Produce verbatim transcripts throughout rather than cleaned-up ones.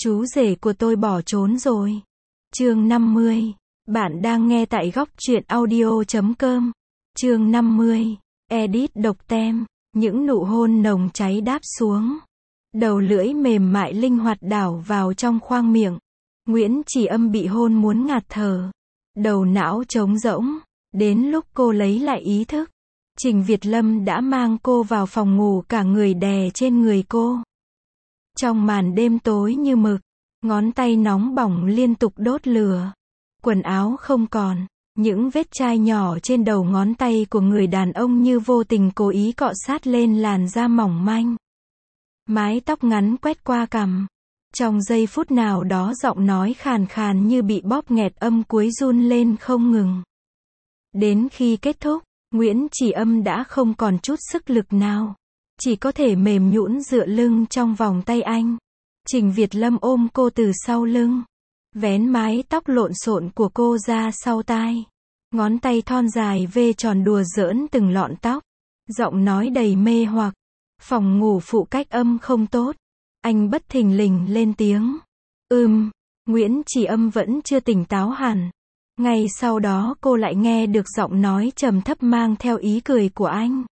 Chú rể của tôi bỏ trốn rồi. Chương năm mươi. Bạn đang nghe tại góc truyện audio chấm com. Chương năm mươi. Edit độc tem. Những nụ hôn nồng cháy đáp xuống. Đầu lưỡi mềm mại linh hoạt đảo vào trong khoang miệng. Nguyễn Chỉ Âm bị hôn muốn ngạt thở. Đầu não trống rỗng. Đến lúc cô lấy lại ý thức, Trình Việt Lâm đã mang cô vào phòng ngủ, cả người đè trên người cô. Trong màn đêm tối như mực, ngón tay nóng bỏng liên tục đốt lửa. Quần áo không còn, những vết chai nhỏ trên đầu ngón tay của người đàn ông như vô tình cố ý cọ sát lên làn da mỏng manh. Mái tóc ngắn quét qua cằm. Trong giây phút nào đó giọng nói khàn khàn như bị bóp nghẹt, âm cuối run lên không ngừng. Đến khi kết thúc, Nguyễn Chỉ Âm đã không còn chút sức lực nào. Chỉ có thể mềm nhũn dựa lưng trong vòng tay anh. Trình Việt Lâm ôm cô từ sau lưng, vén mái tóc lộn xộn của cô ra sau tai. Ngón tay thon dài vê tròn đùa giỡn từng lọn tóc. Giọng nói đầy mê hoặc. Phòng ngủ phụ cách âm không tốt. Anh bất thình lình lên tiếng. Ừm, Nguyễn Chỉ Âm vẫn chưa tỉnh táo hẳn. Ngay sau đó cô lại nghe được giọng nói trầm thấp mang theo ý cười của anh.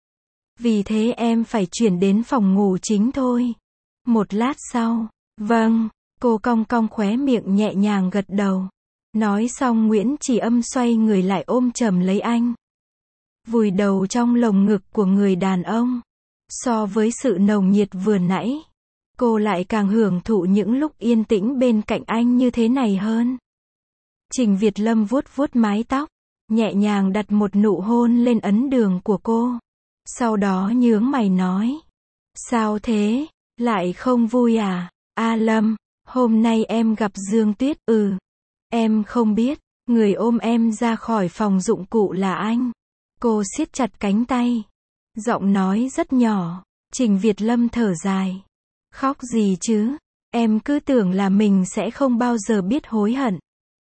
Vì thế em phải chuyển đến phòng ngủ chính thôi. Một lát sau, vâng, cô cong cong khóe miệng nhẹ nhàng gật đầu. Nói xong Nguyễn Chỉ Âm xoay người lại ôm chầm lấy anh. Vùi đầu trong lồng ngực của người đàn ông. So với sự nồng nhiệt vừa nãy, cô lại càng hưởng thụ những lúc yên tĩnh bên cạnh anh như thế này hơn. Trình Việt Lâm vuốt vuốt mái tóc, nhẹ nhàng đặt một nụ hôn lên ấn đường của cô. Sau đó nhướng mày nói. Sao thế? Lại không vui à? A Lâm, hôm nay em gặp Dương Tuyết. Ừ. Em không biết. Người ôm em ra khỏi phòng dụng cụ là anh. Cô siết chặt cánh tay. Giọng nói rất nhỏ. Trình Việt Lâm thở dài. Khóc gì chứ? Em cứ tưởng là mình sẽ không bao giờ biết hối hận.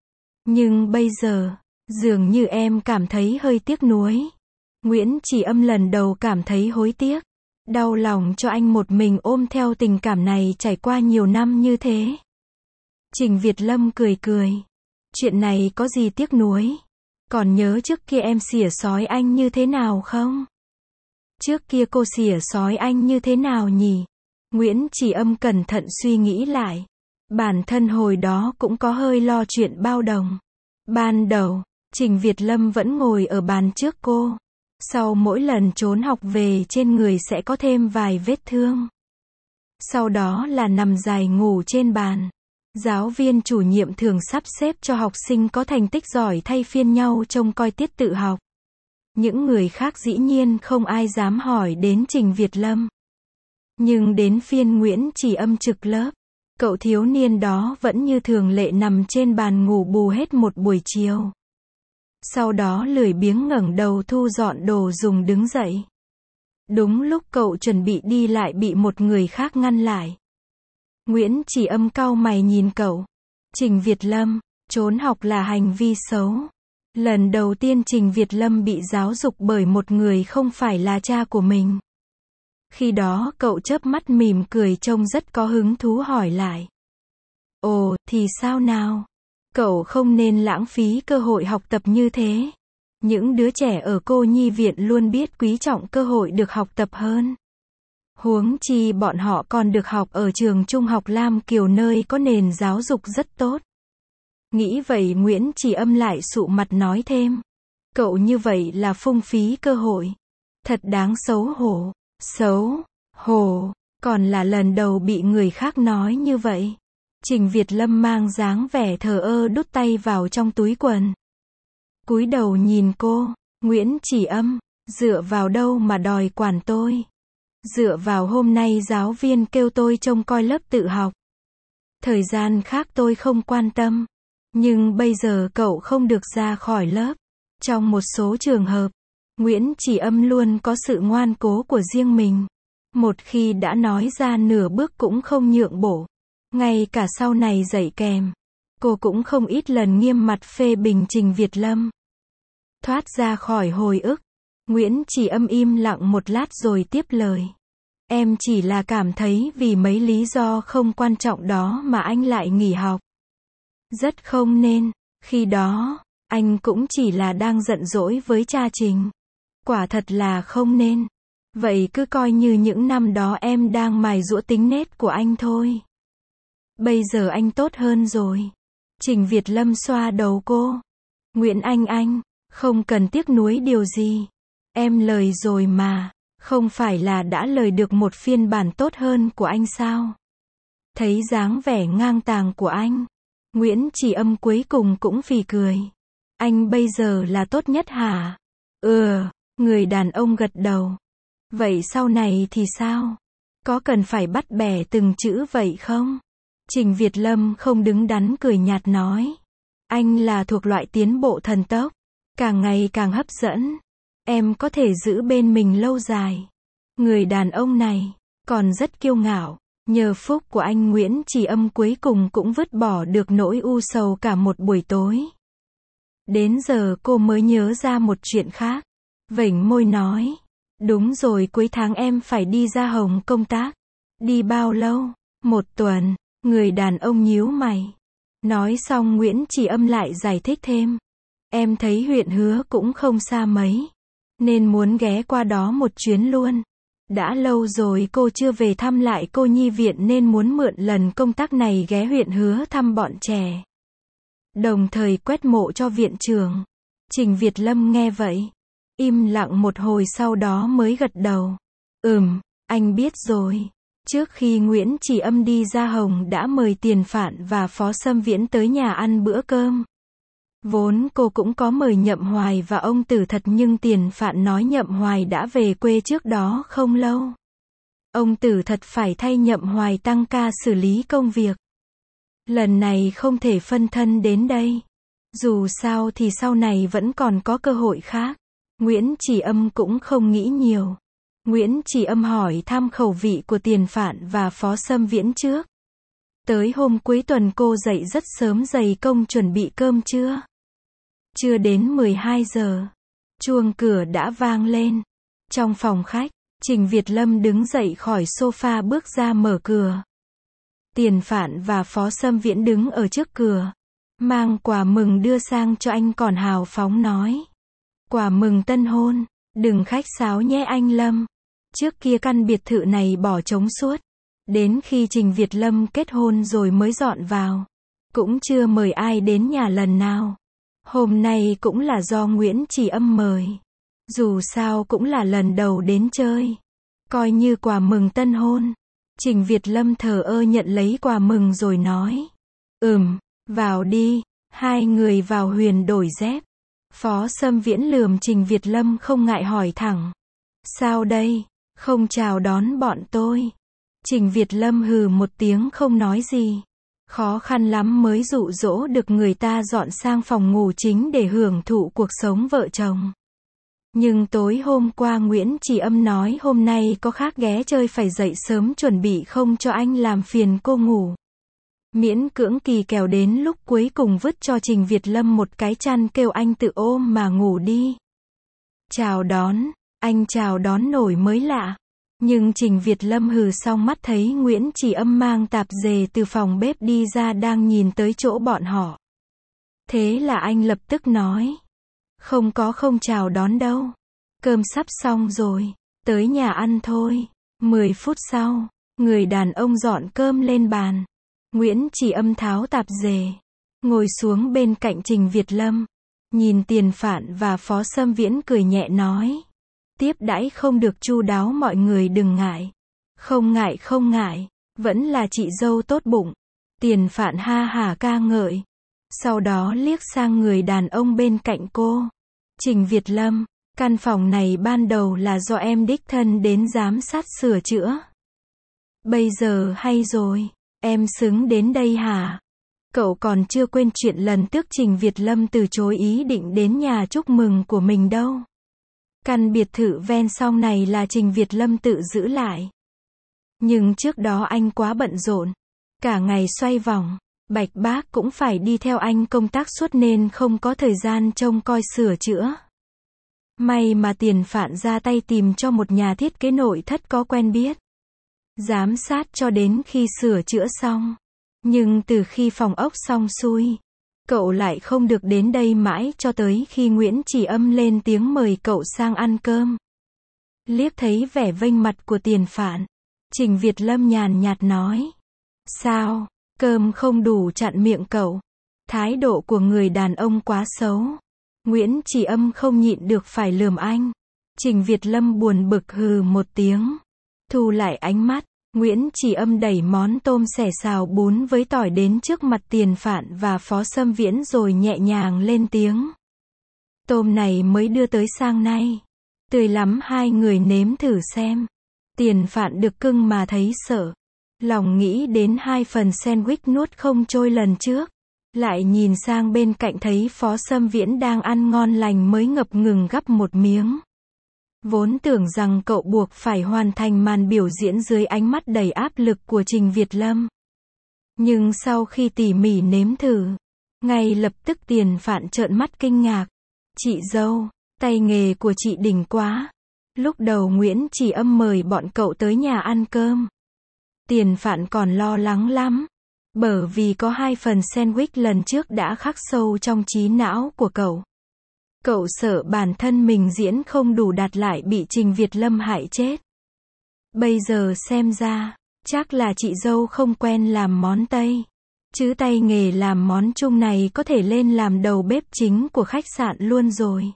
Nhưng bây giờ, dường như em cảm thấy hơi tiếc nuối. Nguyễn Chỉ Âm lần đầu cảm thấy hối tiếc. Đau lòng cho anh một mình ôm theo tình cảm này trải qua nhiều năm như thế. Trình Việt Lâm cười cười. Chuyện này có gì tiếc nuối? Còn nhớ trước kia em xỉa xói anh như thế nào không? Trước kia cô xỉa xói anh như thế nào nhỉ? Nguyễn Chỉ Âm cẩn thận suy nghĩ lại. Bản thân hồi đó cũng có hơi lo chuyện bao đồng. Ban đầu, Trình Việt Lâm vẫn ngồi ở bàn trước cô. Sau mỗi lần trốn học về trên người sẽ có thêm vài vết thương. Sau đó là nằm dài ngủ trên bàn. Giáo viên chủ nhiệm thường sắp xếp cho học sinh có thành tích giỏi thay phiên nhau trông coi tiết tự học. Những người khác dĩ nhiên không ai dám hỏi đến Trình Việt Lâm. Nhưng đến phiên Nguyễn Chỉ Âm trực lớp, cậu thiếu niên đó vẫn như thường lệ nằm trên bàn ngủ bù hết một buổi chiều. Sau đó lười biếng ngẩng đầu thu dọn đồ dùng đứng dậy. Đúng lúc cậu chuẩn bị đi lại bị một người khác ngăn lại. Nguyễn Chỉ Âm cau mày nhìn cậu. Trình Việt Lâm, trốn học là hành vi xấu. Lần đầu tiên Trình Việt Lâm bị giáo dục bởi một người không phải là cha của mình. Khi đó cậu chớp mắt mỉm cười trông rất có hứng thú hỏi lại. Ồ, thì sao nào? Cậu không nên lãng phí cơ hội học tập như thế. Những đứa trẻ ở cô nhi viện luôn biết quý trọng cơ hội được học tập hơn. Huống chi bọn họ còn được học ở trường trung học Lam Kiều nơi có nền giáo dục rất tốt. Nghĩ vậy Nguyễn Chỉ Âm lại sụ mặt nói thêm. Cậu như vậy là phung phí cơ hội. Thật đáng xấu hổ. Xấu hổ, còn là lần đầu bị người khác nói như vậy. Trình Việt Lâm mang dáng vẻ thờ ơ đút tay vào trong túi quần. Cúi đầu nhìn cô. Nguyễn Chỉ Âm, dựa vào đâu mà đòi quản tôi? Dựa vào hôm nay giáo viên kêu tôi trông coi lớp tự học. Thời gian khác tôi không quan tâm. Nhưng bây giờ cậu không được ra khỏi lớp. Trong một số trường hợp, Nguyễn Chỉ Âm luôn có sự ngoan cố của riêng mình. Một khi đã nói ra nửa bước cũng không nhượng bộ. Ngay cả sau này dạy kèm, cô cũng không ít lần nghiêm mặt phê bình Trình Việt Lâm. Thoát ra khỏi hồi ức, Nguyễn Chỉ Âm im lặng một lát rồi tiếp lời. Em chỉ là cảm thấy vì mấy lý do không quan trọng đó mà anh lại nghỉ học. Rất không nên. Khi đó, anh cũng chỉ là đang giận dỗi với cha Trình. Quả thật là không nên. Vậy cứ coi như những năm đó em đang mài giũa tính nết của anh thôi. Bây giờ anh tốt hơn rồi. Trình Việt Lâm xoa đầu cô. Nguyễn Anh Anh, không cần tiếc nuối điều gì. Em lời rồi mà. Không phải là đã lời được một phiên bản tốt hơn của anh sao? Thấy dáng vẻ ngang tàng của anh, Nguyễn Chỉ Âm cuối cùng cũng phì cười. Anh bây giờ là tốt nhất hả? Ừ, người đàn ông gật đầu. Vậy sau này thì sao? Có cần phải bắt bẻ từng chữ vậy không? Trình Việt Lâm không đứng đắn cười nhạt nói. Anh là thuộc loại tiến bộ thần tốc, càng ngày càng hấp dẫn. Em có thể giữ bên mình lâu dài. Người đàn ông này, còn rất kiêu ngạo. Nhờ phúc của anh Nguyễn Chỉ Âm cuối cùng cũng vứt bỏ được nỗi u sầu cả một buổi tối. Đến giờ cô mới nhớ ra một chuyện khác. Vểnh môi nói. Đúng rồi, cuối tháng em phải đi ra Hồng công tác. Đi bao lâu? Một tuần. Người đàn ông nhíu mày. Nói xong Nguyễn Chỉ Âm lại giải thích thêm. Em thấy huyện Hứa cũng không xa mấy, nên muốn ghé qua đó một chuyến luôn. Đã lâu rồi cô chưa về thăm lại cô nhi viện nên muốn mượn lần công tác này ghé huyện Hứa thăm bọn trẻ. Đồng thời quét mộ cho viện trưởng. Trình Việt Lâm nghe vậy, im lặng một hồi sau đó mới gật đầu. Ừm, anh biết rồi. Trước khi Nguyễn Chỉ Âm đi ra Hồng đã mời Tiền Phạn và Phó Sâm Viễn tới nhà ăn bữa cơm. Vốn cô cũng có mời Nhậm Hoài và ông Tử Thật nhưng Tiền Phạn nói Nhậm Hoài đã về quê trước đó không lâu. Ông Tử Thật phải thay Nhậm Hoài tăng ca xử lý công việc. Lần này không thể phân thân đến đây. Dù sao thì sau này vẫn còn có cơ hội khác. Nguyễn Chỉ Âm cũng không nghĩ nhiều. Nguyễn Chỉ Âm hỏi thăm khẩu vị của Tiền Phạn và Phó Sâm Viễn trước. Tới hôm cuối tuần cô dậy rất sớm dày công chuẩn bị cơm trưa. Chưa đến mười hai giờ, chuông cửa đã vang lên. Trong phòng khách, Trình Việt Lâm đứng dậy khỏi sofa bước ra mở cửa. Tiền Phạn và Phó Sâm Viễn đứng ở trước cửa, mang quà mừng đưa sang cho anh còn hào phóng nói. Quà mừng tân hôn, đừng khách sáo nhé anh Lâm. Trước kia căn biệt thự này bỏ trống suốt. Đến khi Trình Việt Lâm kết hôn rồi mới dọn vào. Cũng chưa mời ai đến nhà lần nào. Hôm nay cũng là do Nguyễn Chỉ Âm mời. Dù sao cũng là lần đầu đến chơi. Coi như quà mừng tân hôn. Trình Việt Lâm thờ ơ nhận lấy quà mừng rồi nói. Ừm, vào đi. Hai người vào Huyền đổi dép. Phó Sâm Viễn lườm Trình Việt Lâm không ngại hỏi thẳng. Sao đây? Không chào đón bọn tôi. Trình Việt Lâm hừ một tiếng không nói gì. Khó khăn lắm mới dụ dỗ được người ta dọn sang phòng ngủ chính để hưởng thụ cuộc sống vợ chồng. Nhưng tối hôm qua Nguyễn Chỉ Âm nói hôm nay có khác ghé chơi phải dậy sớm chuẩn bị không cho anh làm phiền cô ngủ. Miễn cưỡng kỳ kèo đến lúc cuối cùng vứt cho Trình Việt Lâm một cái chăn kêu anh tự ôm mà ngủ đi. Chào đón, anh chào đón nổi mới lạ. Nhưng Trình Việt Lâm hừ xong mắt thấy Nguyễn Chỉ Âm mang tạp dề từ phòng bếp đi ra đang nhìn tới chỗ bọn họ. Thế là anh lập tức nói. Không có không chào đón đâu. Cơm sắp xong rồi. Tới nhà ăn thôi. Mười phút sau, người đàn ông dọn cơm lên bàn. Nguyễn Chỉ Âm tháo tạp dề. Ngồi xuống bên cạnh Trình Việt Lâm. Nhìn Tiền Phạn và Phó Sâm Viễn cười nhẹ nói. Tiếp đãi không được chu đáo mọi người đừng ngại. Không ngại không ngại, vẫn là chị dâu tốt bụng. Tiền Phạn ha hả ca ngợi. Sau đó liếc sang người đàn ông bên cạnh cô. Trình Việt Lâm, căn phòng này ban đầu là do em đích thân đến giám sát sửa chữa. Bây giờ hay rồi, em xứng đến đây hả? Cậu còn chưa quên chuyện lần trước Trình Việt Lâm từ chối ý định đến nhà chúc mừng của mình đâu. Căn biệt thự ven sông này là Trình Việt Lâm tự giữ lại. Nhưng trước đó anh quá bận rộn. Cả ngày xoay vòng, Bạch Bác cũng phải đi theo anh công tác suốt nên không có thời gian trông coi sửa chữa. May mà Tiền Phạn ra tay tìm cho một nhà thiết kế nội thất có quen biết. giám sát cho đến khi sửa chữa xong. Nhưng từ khi phòng ốc xong xuôi, cậu lại không được đến đây mãi cho tới khi Nguyễn Chỉ Âm lên tiếng mời cậu sang ăn cơm. Liếc thấy vẻ vênh mặt của Tiền Phạn, Trình Việt Lâm nhàn nhạt nói. Sao, cơm không đủ chặn miệng cậu? Thái độ của người đàn ông quá xấu. Nguyễn Chỉ Âm không nhịn được phải lườm anh. Trình Việt Lâm buồn bực hừ một tiếng. Thu lại ánh mắt, Nguyễn Chỉ Âm đẩy món tôm xẻ xào bún với tỏi đến trước mặt Tiền Phạn và Phó Sâm Viễn rồi nhẹ nhàng lên tiếng. Tôm này mới đưa tới sang nay. Tươi lắm, hai người nếm thử xem. Tiền Phạn được cưng mà thấy sợ. Lòng nghĩ đến hai phần sandwich nuốt không trôi lần trước. Lại nhìn sang bên cạnh thấy Phó Sâm Viễn đang ăn ngon lành mới ngập ngừng gắp một miếng. Vốn tưởng rằng cậu buộc phải hoàn thành màn biểu diễn dưới ánh mắt đầy áp lực của Trình Việt Lâm. Nhưng sau khi tỉ mỉ nếm thử, ngay lập tức Tiền Phạn trợn mắt kinh ngạc. Chị dâu, tay nghề của chị đỉnh quá. Lúc đầu Nguyễn Chỉ Âm mời bọn cậu tới nhà ăn cơm. Tiền Phạn còn lo lắng lắm. Bởi vì có hai phần sandwich lần trước đã khắc sâu trong trí não của cậu. Cậu sợ bản thân mình diễn không đủ đạt lại bị Trình Việt Lâm hại chết. Bây giờ xem ra, chắc là chị dâu không quen làm món Tây. Chứ tay nghề làm món Trung này có thể lên làm đầu bếp chính của khách sạn luôn rồi.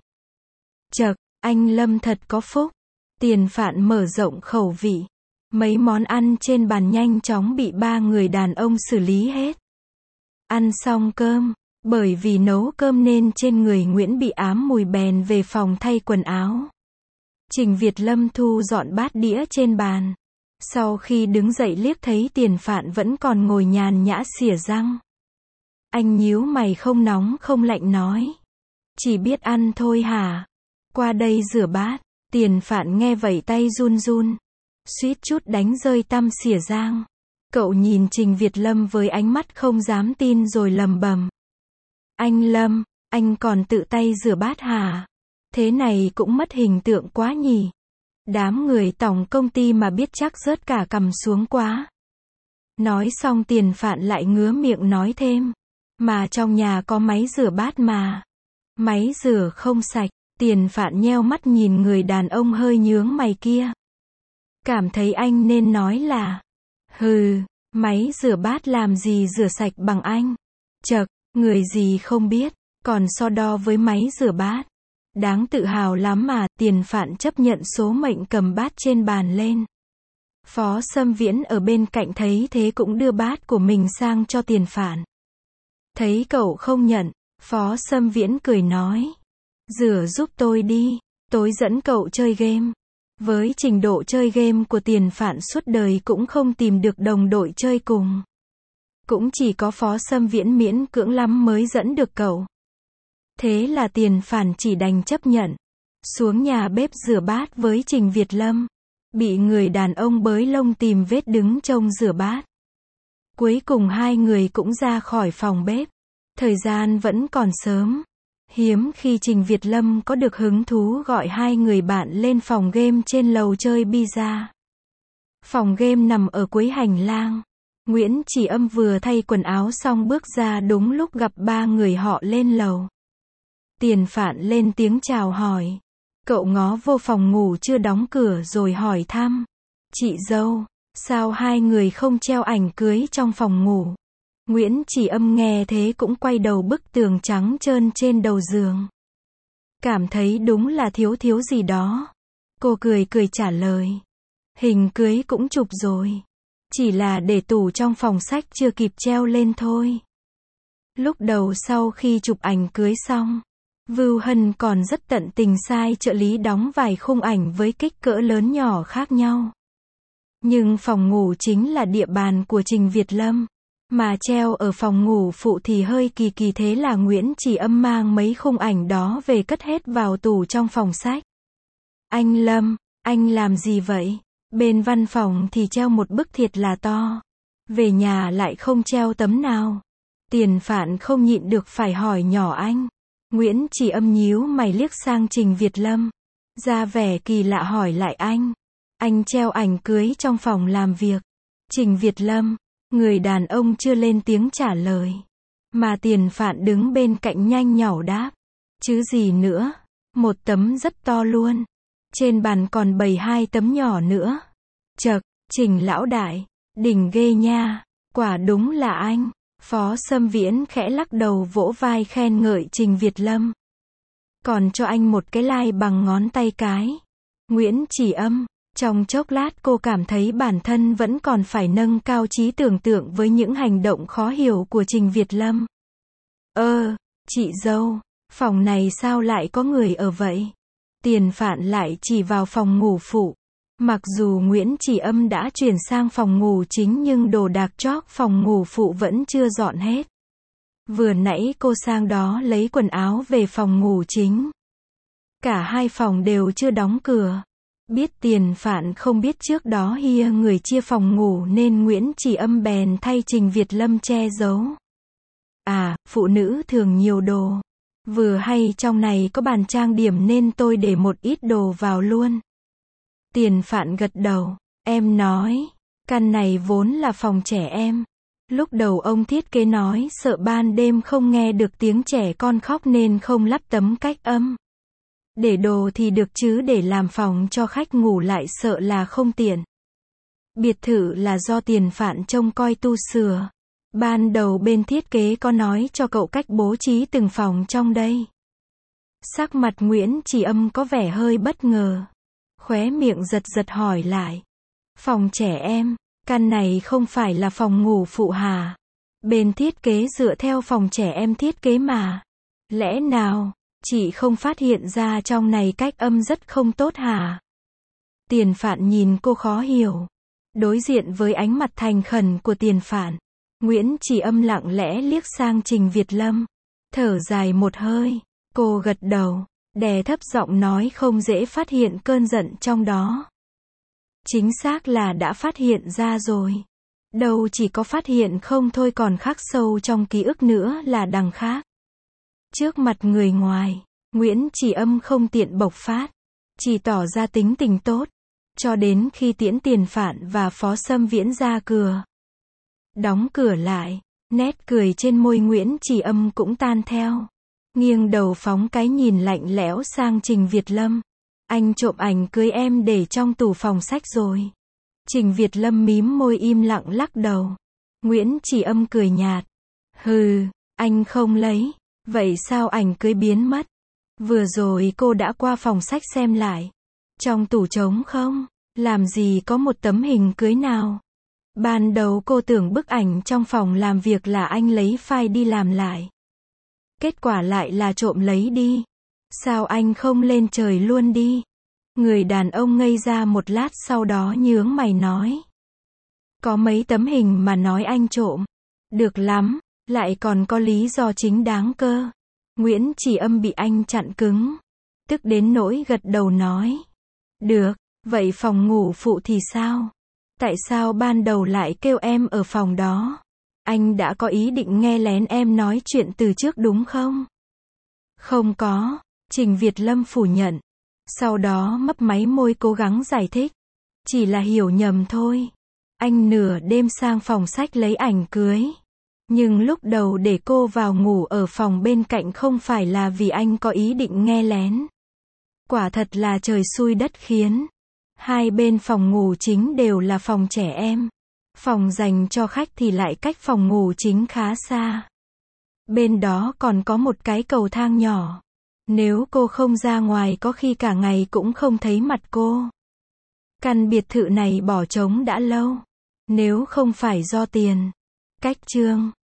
Chậc, anh Lâm thật có phúc. Tiền Phạn mở rộng khẩu vị. Mấy món ăn trên bàn nhanh chóng bị ba người đàn ông xử lý hết. Ăn xong cơm, bởi vì nấu cơm nên trên người Nguyễn bị ám mùi bèn về phòng thay quần áo. Trình Việt Lâm thu dọn bát đĩa trên bàn. Sau khi đứng dậy liếc thấy Tiền Phạn vẫn còn ngồi nhàn nhã xỉa răng. Anh nhíu mày không nóng không lạnh nói. Chỉ biết ăn thôi hả? Qua đây rửa bát. Tiền Phạn nghe vậy tay run run. Suýt chút đánh rơi tăm xỉa rang. Cậu nhìn Trình Việt Lâm với ánh mắt không dám tin rồi lầm bầm. Anh Lâm, anh còn tự tay rửa bát hả? Thế này cũng mất hình tượng quá nhỉ. Đám người tổng công ty mà biết chắc rớt cả cằm xuống quá. Nói xong Tiền Phạn lại ngứa miệng nói thêm. Mà trong nhà có máy rửa bát mà. Máy rửa không sạch. Tiền Phạn nheo mắt nhìn người đàn ông hơi nhướng mày kia. Cảm thấy anh nên nói là. Hừ, máy rửa bát làm gì rửa sạch bằng anh. Chậc, người gì không biết, còn so đo với máy rửa bát. Đáng tự hào lắm mà. Tiền Phạn chấp nhận số mệnh cầm bát trên bàn lên. Phó Sâm Viễn ở bên cạnh thấy thế cũng đưa bát của mình sang cho Tiền Phạn. Thấy cậu không nhận, Phó Sâm Viễn cười nói. Rửa giúp tôi đi, tối dẫn cậu chơi game. Với trình độ chơi game của Tiền Phạn suốt đời cũng không tìm được đồng đội chơi cùng. Cũng chỉ có Phó Sâm Viễn miễn cưỡng lắm mới dẫn được cậu. Thế là Tiền Phạn chỉ đành chấp nhận. Xuống nhà bếp rửa bát với Trình Việt Lâm. Bị người đàn ông bới lông tìm vết đứng trông rửa bát. Cuối cùng hai người cũng ra khỏi phòng bếp. Thời gian vẫn còn sớm. Hiếm khi Trình Việt Lâm có được hứng thú gọi hai người bạn lên phòng game trên lầu chơi pizza. Phòng game nằm ở cuối hành lang. Nguyễn Chỉ Âm vừa thay quần áo xong bước ra đúng lúc gặp ba người họ lên lầu. Tiền Phạn lên tiếng chào hỏi. Cậu ngó vô phòng ngủ chưa đóng cửa rồi hỏi thăm. Chị dâu, sao hai người không treo ảnh cưới trong phòng ngủ? Nguyễn Chỉ Âm nghe thế cũng quay đầu bức tường trắng trơn trên đầu giường. Cảm thấy đúng là thiếu thiếu gì đó. Cô cười cười trả lời. Hình cưới cũng chụp rồi. Chỉ là để tủ trong phòng sách chưa kịp treo lên thôi. Lúc đầu sau khi chụp ảnh cưới xong, Vưu Hân còn rất tận tình sai trợ lý đóng vài khung ảnh với kích cỡ lớn nhỏ khác nhau. Nhưng phòng ngủ chính là địa bàn của Trình Việt Lâm. Mà treo ở phòng ngủ phụ thì hơi kỳ kỳ, thế là Nguyễn Chỉ Âm mang mấy khung ảnh đó về cất hết vào tủ trong phòng sách. Anh Lâm, anh làm gì vậy? Bên văn phòng thì treo một bức thiệt là to. Về nhà lại không treo tấm nào. Tiền Phạn không nhịn được phải hỏi nhỏ anh. Nguyễn Chỉ Âm nhíu mày liếc sang Trình Việt Lâm. Ra vẻ kỳ lạ hỏi lại anh. Anh treo ảnh cưới trong phòng làm việc. Trình Việt Lâm. Người đàn ông chưa lên tiếng trả lời. Mà Tiền Phạn đứng bên cạnh nhanh nhảu đáp. Chứ gì nữa. Một tấm rất to luôn. Trên bàn còn bày hai tấm nhỏ nữa. Chậc, Trình lão đại. Đỉnh ghê nha. Quả đúng là anh. Phó Sâm Viễn khẽ lắc đầu vỗ vai khen ngợi Trình Việt Lâm. Còn cho anh một cái like bằng ngón tay cái. Nguyễn Chỉ Âm. Trong chốc lát cô cảm thấy bản thân vẫn còn phải nâng cao trí tưởng tượng với những hành động khó hiểu của Trình Việt Lâm. Ơ, chị dâu, phòng này sao lại có người ở vậy? Tiền Phạn lại chỉ vào phòng ngủ phụ. Mặc dù Nguyễn Chỉ Âm đã chuyển sang phòng ngủ chính nhưng đồ đạc chóp phòng ngủ phụ vẫn chưa dọn hết. Vừa nãy cô sang đó lấy quần áo về phòng ngủ chính. Cả hai phòng đều chưa đóng cửa. Biết Tiền Phạn không biết trước đó hia người chia phòng ngủ nên Nguyễn Chỉ Âm bèn thay Trình Việt Lâm che giấu. À, phụ nữ thường nhiều đồ. Vừa hay trong này có bàn trang điểm nên tôi để một ít đồ vào luôn. Tiền Phạn gật đầu. Em nói, căn này vốn là phòng trẻ em. Lúc đầu ông thiết kế nói sợ ban đêm không nghe được tiếng trẻ con khóc nên không lắp tấm cách âm. Để đồ thì được chứ để làm phòng cho khách ngủ lại sợ là không tiện. Biệt thự là do Tiền Phạn trông coi tu sửa. Ban đầu bên thiết kế có nói cho cậu cách bố trí từng phòng trong đây. Sắc mặt Nguyễn Chỉ Âm có vẻ hơi bất ngờ. Khóe miệng giật giật hỏi lại. Phòng trẻ em, căn này không phải là phòng ngủ phụ hả? Bên thiết kế dựa theo phòng trẻ em thiết kế mà. Lẽ nào, chị không phát hiện ra trong này cách âm rất không tốt hả? Tiền Phạn nhìn cô khó hiểu. Đối diện với ánh mặt thành khẩn của Tiền Phạn, Nguyễn Chỉ Âm lặng lẽ liếc sang Trình Việt Lâm. Thở dài một hơi, cô gật đầu, đè thấp giọng nói không dễ phát hiện cơn giận trong đó. Chính xác là đã phát hiện ra rồi. Đâu chỉ có phát hiện không thôi còn khắc sâu trong ký ức nữa là đằng khác. Trước mặt người ngoài, Nguyễn Chỉ Âm không tiện bộc phát, chỉ tỏ ra tính tình tốt, cho đến khi tiễn Tiền Phạn và Phó Sâm Viễn ra cửa. Đóng cửa lại, nét cười trên môi Nguyễn Chỉ Âm cũng tan theo. Nghiêng đầu phóng cái nhìn lạnh lẽo sang Trình Việt Lâm. Anh trộm ảnh cưới em để trong tủ phòng sách rồi. Trình Việt Lâm mím môi im lặng lắc đầu. Nguyễn Chỉ Âm cười nhạt. Hừ, anh không lấy. Vậy sao ảnh cưới biến mất? Vừa rồi cô đã qua phòng sách xem lại. Trong tủ trống không? Làm gì có một tấm hình cưới nào? Ban đầu cô tưởng bức ảnh trong phòng làm việc là anh lấy file đi làm lại. Kết quả lại là trộm lấy đi. Sao anh không lên trời luôn đi? Người đàn ông ngây ra một lát sau đó nhướng mày nói. Có mấy tấm hình mà nói anh trộm. Được lắm, lại còn có lý do chính đáng cơ. Nguyễn Chỉ Âm bị anh chặn cứng. Tức đến nỗi gật đầu nói. Được, vậy phòng ngủ phụ thì sao? Tại sao ban đầu lại kêu em ở phòng đó? Anh đã có ý định nghe lén em nói chuyện từ trước đúng không? Không có, Trình Việt Lâm phủ nhận. Sau đó mấp máy môi cố gắng giải thích. Chỉ là hiểu nhầm thôi. Anh nửa đêm sang phòng sách lấy ảnh cưới. Nhưng lúc đầu để cô vào ngủ ở phòng bên cạnh không phải là vì anh có ý định nghe lén. Quả thật là trời xui đất khiến. Hai bên phòng ngủ chính đều là phòng trẻ em. Phòng dành cho khách thì lại cách phòng ngủ chính khá xa. Bên đó còn có một cái cầu thang nhỏ. Nếu cô không ra ngoài có khi cả ngày cũng không thấy mặt cô. Căn biệt thự này bỏ trống đã lâu. Nếu không phải do tiền, cách trương,